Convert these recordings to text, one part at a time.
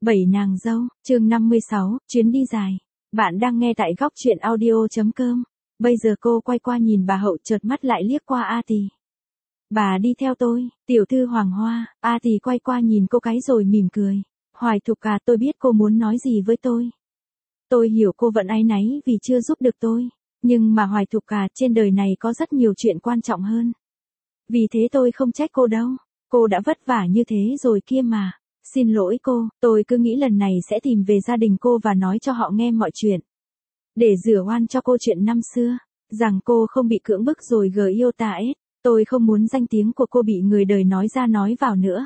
Bảy nàng dâu, chương 56, chuyến đi dài. Bạn đang nghe tại góc truyện audio.com. Bây giờ cô quay qua nhìn bà Hậu, chợt mắt lại liếc qua A Tì. Bà đi theo tôi, tiểu thư Hoàng Hoa. A Tì quay qua nhìn cô cái rồi mỉm cười. Hoài Thục à, tôi biết cô muốn nói gì với tôi. Tôi hiểu cô vẫn áy náy vì chưa giúp được tôi. Nhưng mà Hoài Thục à, trên đời này có rất nhiều chuyện quan trọng hơn. Vì thế tôi không trách cô đâu. Cô đã vất vả như thế rồi kia mà. Xin lỗi cô, tôi cứ nghĩ lần này sẽ tìm về gia đình cô và nói cho họ nghe mọi chuyện. Để rửa oan cho cô chuyện năm xưa, rằng cô không bị cưỡng bức rồi yêu ta ấy. Tôi không muốn danh tiếng của cô bị người đời nói ra nói vào nữa.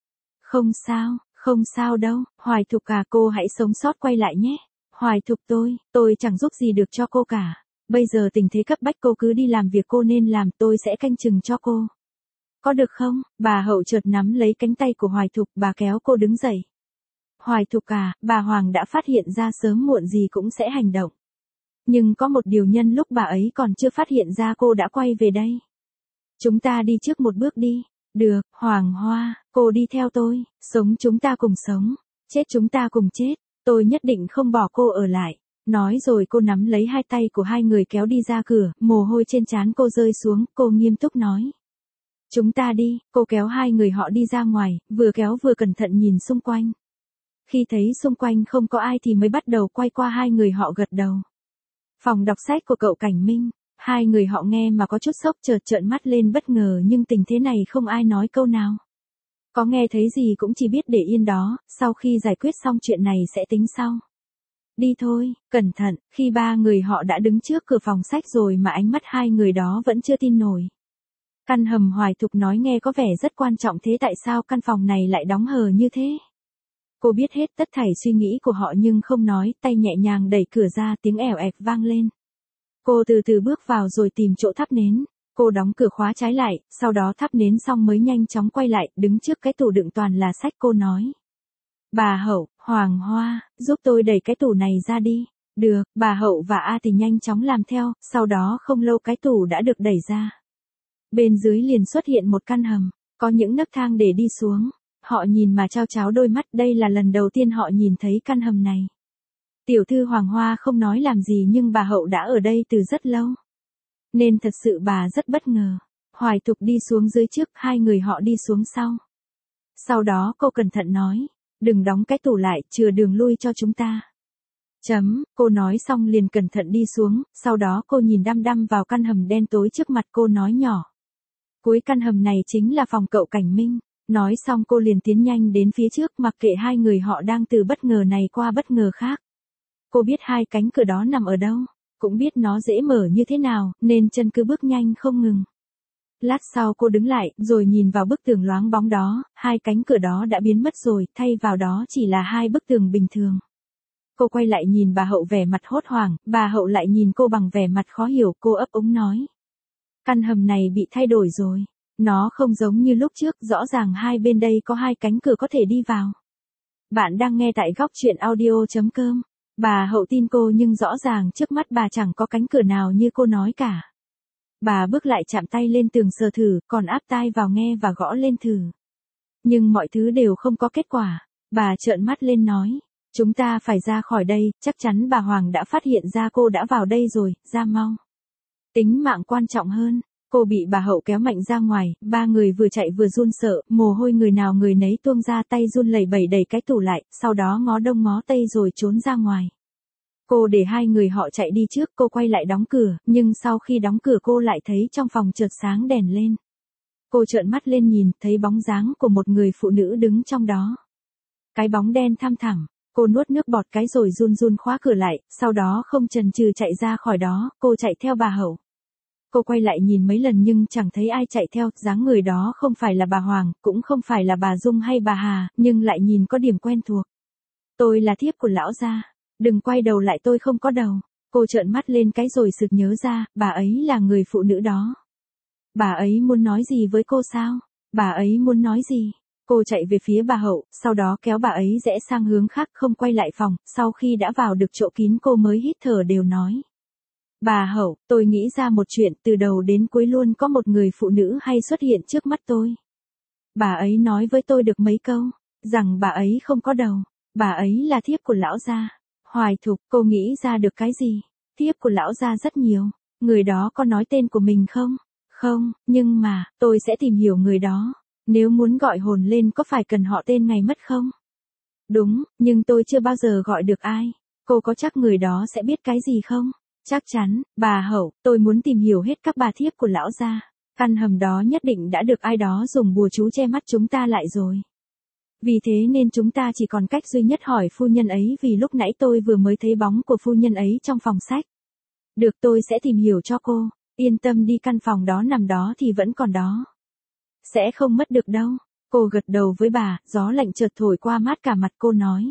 Không sao đâu, Hoài Thục à, cô hãy sống sót quay lại nhé. Hoài Thục tôi chẳng giúp gì được cho cô cả. Bây giờ tình thế cấp bách, cô cứ đi làm việc cô nên làm, tôi sẽ canh chừng cho cô. Có được không? Bà Hậu chợt nắm lấy cánh tay của Hoài Thục, bà kéo cô đứng dậy. Hoài Thục à, bà Hoàng đã phát hiện ra sớm muộn gì cũng sẽ hành động. Nhưng có một điều, nhân lúc bà ấy còn chưa phát hiện ra cô đã quay về đây. Chúng ta đi trước một bước đi. Được, Hoàng Hoa, cô đi theo tôi, sống chúng ta cùng sống, chết chúng ta cùng chết, tôi nhất định không bỏ cô ở lại. Nói rồi cô nắm lấy hai tay của hai người kéo đi ra cửa, mồ hôi trên trán cô rơi xuống, cô nghiêm túc nói. Chúng ta đi, cô kéo hai người họ đi ra ngoài, vừa kéo vừa cẩn thận nhìn xung quanh. Khi thấy xung quanh không có ai thì mới bắt đầu quay qua hai người họ gật đầu. Phòng đọc sách của cậu Cảnh Minh, hai người họ nghe mà có chút sốc, chợt trợn mắt lên bất ngờ, nhưng tình thế này không ai nói câu nào. Có nghe thấy gì cũng chỉ biết để yên đó, sau khi giải quyết xong chuyện này sẽ tính sau. Đi thôi, cẩn thận. Khi ba người họ đã đứng trước cửa phòng sách rồi mà ánh mắt hai người đó vẫn chưa tin nổi. Căn hầm, Hoài Thục nói nghe có vẻ rất quan trọng, thế tại sao căn phòng này lại đóng hờ như thế? Cô biết hết tất thảy suy nghĩ của họ nhưng không nói, tay nhẹ nhàng đẩy cửa ra, tiếng ẻo ẹp vang lên. Cô từ từ bước vào rồi tìm chỗ thắp nến. Cô đóng cửa khóa trái lại, sau đó thắp nến xong mới nhanh chóng quay lại, đứng trước cái tủ đựng toàn là sách, cô nói. Bà Hậu, Hoàng Hoa, giúp tôi đẩy cái tủ này ra đi. Được, bà Hậu và A Tì nhanh chóng làm theo, sau đó không lâu cái tủ đã được đẩy ra. Bên dưới liền xuất hiện một căn hầm, có những nấc thang để đi xuống. Họ nhìn mà chao cháo đôi mắt, đây là lần đầu tiên họ nhìn thấy căn hầm này. Tiểu thư Hoàng Hoa không nói làm gì nhưng bà Hậu đã ở đây từ rất lâu. Nên thật sự bà rất bất ngờ. Hoài Thục đi xuống dưới trước, hai người họ đi xuống sau. Sau đó cô cẩn thận nói, đừng đóng cái tủ lại, chừa đường lui cho chúng ta. Cô nói xong liền cẩn thận đi xuống, sau đó cô nhìn đăm đăm vào căn hầm đen tối trước mặt, cô nói nhỏ. Cuối căn hầm này chính là phòng cậu Cảnh Minh. Nói xong cô liền tiến nhanh đến phía trước, mặc kệ hai người họ đang từ bất ngờ này qua bất ngờ khác. Cô biết hai cánh cửa đó nằm ở đâu, cũng biết nó dễ mở như thế nào, nên chân cứ bước nhanh không ngừng. Lát sau cô đứng lại, rồi nhìn vào bức tường loáng bóng đó, hai cánh cửa đó đã biến mất rồi, thay vào đó chỉ là hai bức tường bình thường. Cô quay lại nhìn bà Hậu vẻ mặt hốt hoảng, bà Hậu lại nhìn cô bằng vẻ mặt khó hiểu, cô ấp úng nói. Căn hầm này bị thay đổi rồi. Nó không giống như lúc trước, rõ ràng hai bên đây có hai cánh cửa có thể đi vào. Bạn đang nghe tại góc truyện audio.com. Bà Hậu tin cô nhưng rõ ràng trước mắt bà chẳng có cánh cửa nào như cô nói cả. Bà bước lại chạm tay lên tường sờ thử, còn áp tai vào nghe và gõ lên thử. Nhưng mọi thứ đều không có kết quả. Bà trợn mắt lên nói, chúng ta phải ra khỏi đây, chắc chắn bà Hoàng đã phát hiện ra cô đã vào đây rồi, ra mau. Tính mạng quan trọng hơn. Cô bị bà Hậu kéo mạnh ra ngoài, ba người vừa chạy vừa run sợ, mồ hôi người nào người nấy tuôn ra, tay run lẩy bẩy đẩy cái tủ lại, sau đó ngó đông ngó tây rồi trốn ra ngoài. Cô để hai người họ chạy đi trước, cô quay lại đóng cửa, nhưng sau khi đóng cửa cô lại thấy trong phòng chợt sáng đèn lên. Cô trợn mắt lên nhìn, thấy bóng dáng của một người phụ nữ đứng trong đó. Cái bóng đen thăm thẳm, cô nuốt nước bọt cái rồi run run khóa cửa lại, sau đó không chần chừ chạy ra khỏi đó, cô chạy theo bà Hậu. Cô quay lại nhìn mấy lần nhưng chẳng thấy ai chạy theo, dáng người đó không phải là bà Hoàng, cũng không phải là bà Dung hay bà Hà, nhưng lại nhìn có điểm quen thuộc. Tôi là thiếp của lão gia, đừng quay đầu lại, tôi không có đầu. Cô trợn mắt lên cái rồi sực nhớ ra, bà ấy là người phụ nữ đó. Bà ấy muốn nói gì với cô sao? Bà ấy muốn nói gì? Cô chạy về phía bà Hậu, sau đó kéo bà ấy rẽ sang hướng khác, không quay lại phòng, sau khi đã vào được chỗ kín cô mới hít thở đều nói. Bà Hậu, tôi nghĩ ra một chuyện, từ đầu đến cuối luôn có một người phụ nữ hay xuất hiện trước mắt tôi. Bà ấy nói với tôi được mấy câu, rằng bà ấy không có đầu. Bà ấy là thiếp của lão gia. Hoài Thục, cô nghĩ ra được cái gì? Thiếp của lão gia rất nhiều. Người đó có nói tên của mình không? Không, nhưng mà, tôi sẽ tìm hiểu người đó. Nếu muốn gọi hồn lên có phải cần họ tên ngày mất không? Đúng, nhưng tôi chưa bao giờ gọi được ai. Cô có chắc người đó sẽ biết cái gì không? Chắc chắn, bà Hậu, tôi muốn tìm hiểu hết các bà thiếp của lão gia. Căn hầm đó nhất định đã được ai đó dùng bùa chú che mắt chúng ta lại rồi. Vì thế nên chúng ta chỉ còn cách duy nhất hỏi phu nhân ấy vì lúc nãy tôi vừa mới thấy bóng của phu nhân ấy trong phòng sách. Được, tôi sẽ tìm hiểu cho cô. Yên tâm đi, căn phòng đó nằm đó thì vẫn còn đó. Sẽ không mất được đâu. Cô gật đầu với bà, gió lạnh chợt thổi qua mát cả mặt cô nói.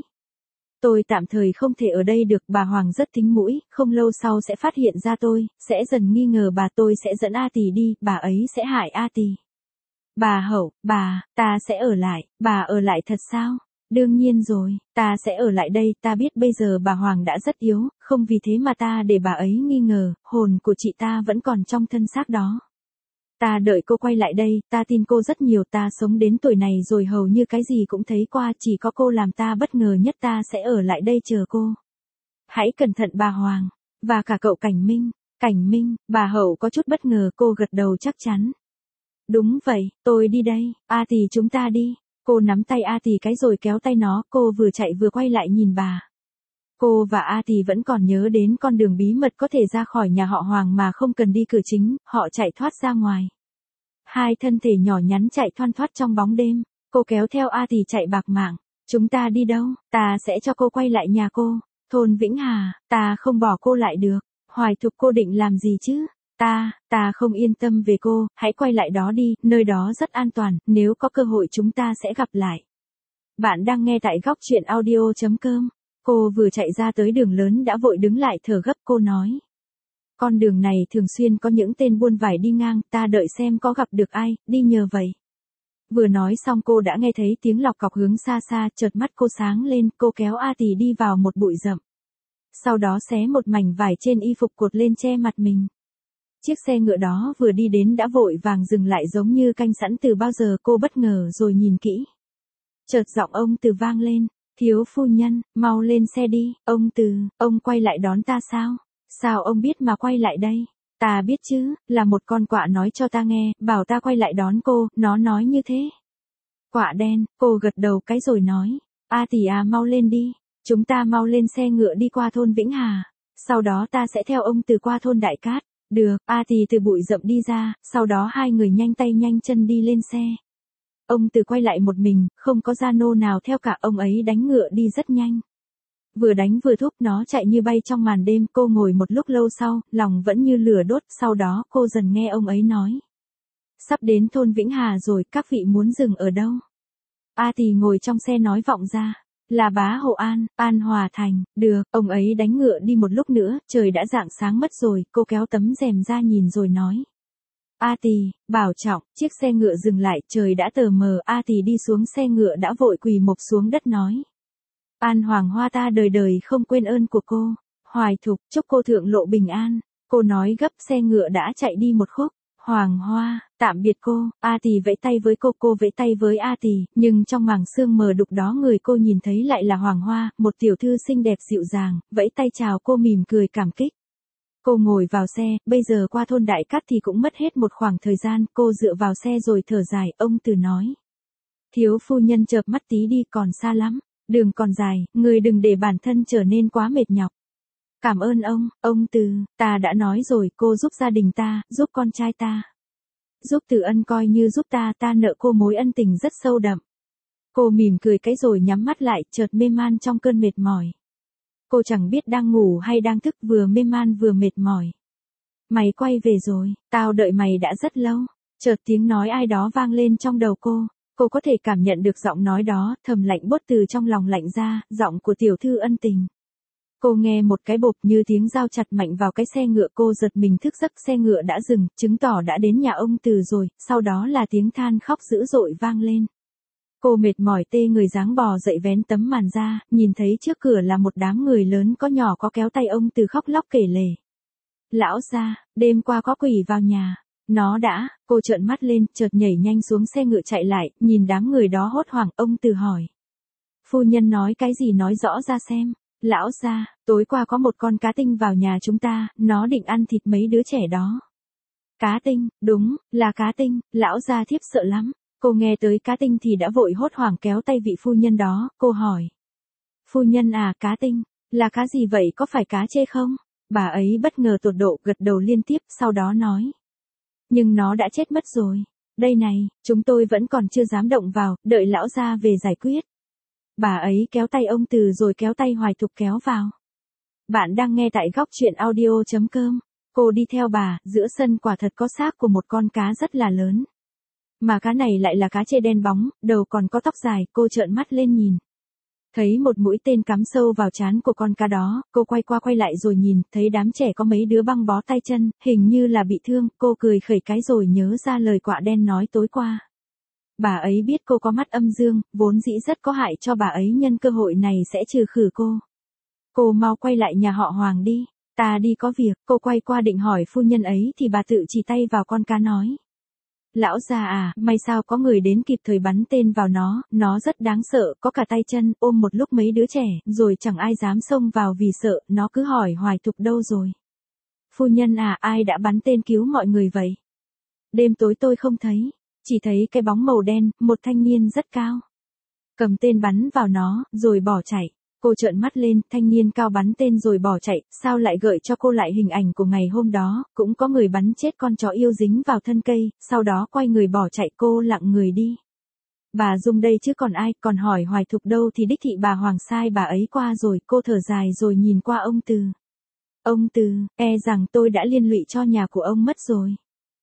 Tôi tạm thời không thể ở đây được, bà Hoàng rất thính mũi, không lâu sau sẽ phát hiện ra tôi, sẽ dần nghi ngờ bà, tôi sẽ dẫn A Tỳ đi, bà ấy sẽ hại A Tỳ. Bà Hậu, ta sẽ ở lại, bà ở lại thật sao? Đương nhiên rồi, ta sẽ ở lại đây, ta biết bây giờ bà Hoàng đã rất yếu, không vì thế mà ta để bà ấy nghi ngờ, hồn của chị ta vẫn còn trong thân xác đó. Ta đợi cô quay lại đây, ta tin cô rất nhiều, ta sống đến tuổi này rồi hầu như cái gì cũng thấy qua, chỉ có cô làm ta bất ngờ nhất, ta sẽ ở lại đây chờ cô. Hãy cẩn thận bà Hoàng, và cả cậu Cảnh Minh, bà Hậu có chút bất ngờ, cô gật đầu chắc chắn. Đúng vậy, tôi đi đây, A Tỳ chúng ta đi. Cô nắm tay A Tỳ cái rồi kéo tay nó, cô vừa chạy vừa quay lại nhìn bà. Cô và A Tỳ vẫn còn nhớ đến con đường bí mật có thể ra khỏi nhà họ Hoàng mà không cần đi cửa chính, họ chạy thoát ra ngoài. Hai thân thể nhỏ nhắn chạy thoăn thoắt trong bóng đêm, cô kéo theo A Tỳ chạy bạc mạng. Chúng ta đi đâu? Ta sẽ cho cô quay lại nhà cô. Thôn Vĩnh Hà, ta không bỏ cô lại được. Hoài Thục, cô định làm gì chứ? Ta không yên tâm về cô, hãy quay lại đó đi, nơi đó rất an toàn, nếu có cơ hội chúng ta sẽ gặp lại. Bạn đang nghe tại góc truyện audio.com. Cô vừa chạy ra tới đường lớn đã vội đứng lại thở gấp, cô nói. Con đường này thường xuyên có những tên buôn vải đi ngang, ta đợi xem có gặp được ai, đi nhờ vậy. Vừa nói xong cô đã nghe thấy tiếng lọc cọc hướng xa xa, chợt mắt cô sáng lên, cô kéo A Tỳ đi vào một bụi rậm. Sau đó xé một mảnh vải trên y phục cột lên che mặt mình. Chiếc xe ngựa đó vừa đi đến đã vội vàng dừng lại giống như canh sẵn từ bao giờ, cô bất ngờ rồi nhìn kỹ. Chợt giọng ông Từ vang lên, thiếu phu nhân, mau lên xe đi, ông Từ, ông quay lại đón ta sao? Sao ông biết mà quay lại đây? Ta biết chứ, là một con quạ nói cho ta nghe, bảo ta quay lại đón cô, nó nói như thế. Quạ đen, cô gật đầu cái rồi nói, A Tỳ à, mau lên đi, chúng ta mau lên xe ngựa đi qua thôn Vĩnh Hà, sau đó ta sẽ theo ông Từ qua thôn Đại Cát. Được, A Tỳ từ bụi rậm đi ra, sau đó hai người nhanh tay nhanh chân đi lên xe. Ông Từ quay lại một mình, không có gia nô nào theo cả, ông ấy đánh ngựa đi rất nhanh. Vừa đánh vừa thúc, nó chạy như bay trong màn đêm, cô ngồi một lúc lâu sau, lòng vẫn như lửa đốt, sau đó cô dần nghe ông ấy nói. Sắp đến thôn Vĩnh Hà rồi, các vị muốn dừng ở đâu? A Tỳ ngồi trong xe nói vọng ra. Là Bá Hộ An, An Hòa Thành, được, ông ấy đánh ngựa đi một lúc nữa, trời đã rạng sáng mất rồi, cô kéo tấm rèm ra nhìn rồi nói. A Tỳ, bảo trọng, chiếc xe ngựa dừng lại, trời đã tờ mờ, A Tỳ đi xuống xe ngựa đã vội quỳ mộc xuống đất nói. An Hoàng Hoa, ta đời đời không quên ơn của cô. Hoài Thục, chúc cô thượng lộ bình an. Cô nói gấp, xe ngựa đã chạy đi một khúc. Hoàng Hoa, tạm biệt cô. A Tỳ vẫy tay với cô vẫy tay với A Tỳ, nhưng trong mảng sương mờ đục đó người cô nhìn thấy lại là Hoàng Hoa, một tiểu thư xinh đẹp dịu dàng, vẫy tay chào cô mỉm cười cảm kích. Cô ngồi vào xe, bây giờ qua thôn Đại Cát thì cũng mất hết một khoảng thời gian, cô dựa vào xe rồi thở dài, ông Từ nói. Thiếu phu nhân chợp mắt tí đi, còn xa lắm, đường còn dài, người đừng để bản thân trở nên quá mệt nhọc. Cảm ơn ông Từ, ta đã nói rồi, cô giúp gia đình ta, giúp con trai ta. Giúp Từ Ân coi như giúp ta nợ cô mối ân tình rất sâu đậm. Cô mỉm cười cái rồi nhắm mắt lại, chợt mê man trong cơn mệt mỏi. Cô chẳng biết đang ngủ hay đang thức, vừa mê man vừa mệt mỏi. Mày quay về rồi, tao đợi mày đã rất lâu. Chợt tiếng nói ai đó vang lên trong đầu cô có thể cảm nhận được giọng nói đó, thầm lạnh buốt từ trong lòng lạnh ra, giọng của tiểu thư ân tình. Cô nghe một cái bộp như tiếng dao chặt mạnh vào cái xe ngựa, cô giật mình thức giấc, xe ngựa đã dừng, chứng tỏ đã đến nhà ông Từ rồi, sau đó là tiếng than khóc dữ dội vang lên. Cô mệt mỏi tê người dáng bò dậy vén tấm màn ra, nhìn thấy trước cửa là một đám người lớn có nhỏ có kéo tay ông Từ khóc lóc kể lể. Lão gia, đêm qua có quỷ vào nhà. Cô trợn mắt lên, chợt nhảy nhanh xuống xe ngựa chạy lại, nhìn đám người đó hốt hoảng, ông Từ hỏi. Phu nhân nói cái gì nói rõ ra xem. Lão gia, tối qua có một con cá tinh vào nhà chúng ta, nó định ăn thịt mấy đứa trẻ đó. Cá tinh, đúng, là cá tinh, lão gia thiếp sợ lắm. Cô nghe tới cá tinh thì đã vội hốt hoảng kéo tay vị phu nhân đó, cô hỏi. Phu nhân à, cá tinh, là cá gì vậy, có phải cá chê không? Bà ấy bất ngờ tột độ gật đầu liên tiếp, sau đó nói. Nhưng nó đã chết mất rồi. Đây này, chúng tôi vẫn còn chưa dám động vào, đợi lão gia về giải quyết. Bà ấy kéo tay ông Từ rồi kéo tay Hoài Thục kéo vào. Bạn đang nghe tại góc truyện audio.com. Cô đi theo bà, giữa sân quả thật có xác của một con cá rất là lớn. Mà cá này lại là cá chê đen bóng, đầu còn có tóc dài, cô trợn mắt lên nhìn. Thấy một mũi tên cắm sâu vào trán của con cá đó, cô quay qua quay lại rồi nhìn, thấy đám trẻ có mấy đứa băng bó tay chân, hình như là bị thương, cô cười khẩy cái rồi nhớ ra lời quạ đen nói tối qua. Bà ấy biết cô có mắt âm dương, vốn dĩ rất có hại cho bà ấy, nhân cơ hội này sẽ trừ khử cô. Cô mau quay lại nhà họ Hoàng đi, ta đi có việc. Cô quay qua định hỏi phu nhân ấy thì bà tự chỉ tay vào con cá nói. Lão già à, may sao có người đến kịp thời bắn tên vào nó rất đáng sợ, có cả tay chân, ôm một lúc mấy đứa trẻ, rồi chẳng ai dám xông vào vì sợ, nó cứ hỏi Hoài Thục đâu rồi. Phu nhân à, ai đã bắn tên cứu mọi người vậy? Đêm tối tôi không thấy, chỉ thấy cái bóng màu đen, một thanh niên rất cao. Cầm tên bắn vào nó, rồi bỏ chạy. Cô trợn mắt lên, thanh niên cao bắn tên rồi bỏ chạy, sao lại gợi cho cô lại hình ảnh của ngày hôm đó, cũng có người bắn chết con chó yêu dính vào thân cây, sau đó quay người bỏ chạy, cô lặng người đi. Bà Dung đây chứ còn ai, còn hỏi Hoài Thục đâu thì đích thị bà Hoàng sai bà ấy qua rồi, cô thở dài rồi nhìn qua ông Từ. Ông Từ, e rằng tôi đã liên lụy cho nhà của ông mất rồi.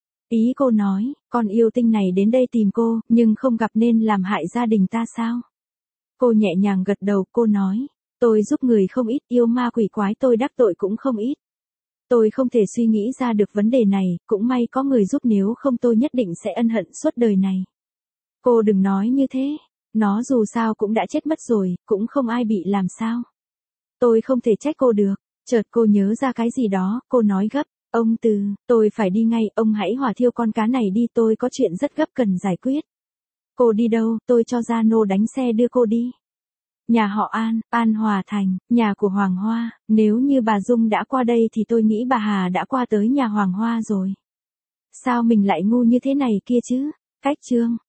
Ý cô nói, con yêu tinh này đến đây tìm cô, nhưng không gặp nên làm hại gia đình ta sao? Cô nhẹ nhàng gật đầu, cô nói, tôi giúp người không ít, yêu ma quỷ quái tôi đắc tội cũng không ít. Tôi không thể suy nghĩ ra được vấn đề này, cũng may có người giúp, nếu không tôi nhất định sẽ ân hận suốt đời này. Cô đừng nói như thế, nó dù sao cũng đã chết mất rồi, cũng không ai bị làm sao. Tôi không thể trách cô được. Chợt cô nhớ ra cái gì đó, cô nói gấp, ông Từ, tôi phải đi ngay, ông hãy hỏa thiêu con cá này đi, tôi có chuyện rất gấp cần giải quyết. Cô đi đâu, tôi cho Gia Nô đánh xe đưa cô đi. Nhà họ An, An Hòa Thành, nhà của Hoàng Hoa, nếu như bà Dung đã qua đây thì tôi nghĩ bà Hà đã qua tới nhà Hoàng Hoa rồi. Sao mình lại ngu như thế này kia chứ? Cách chương.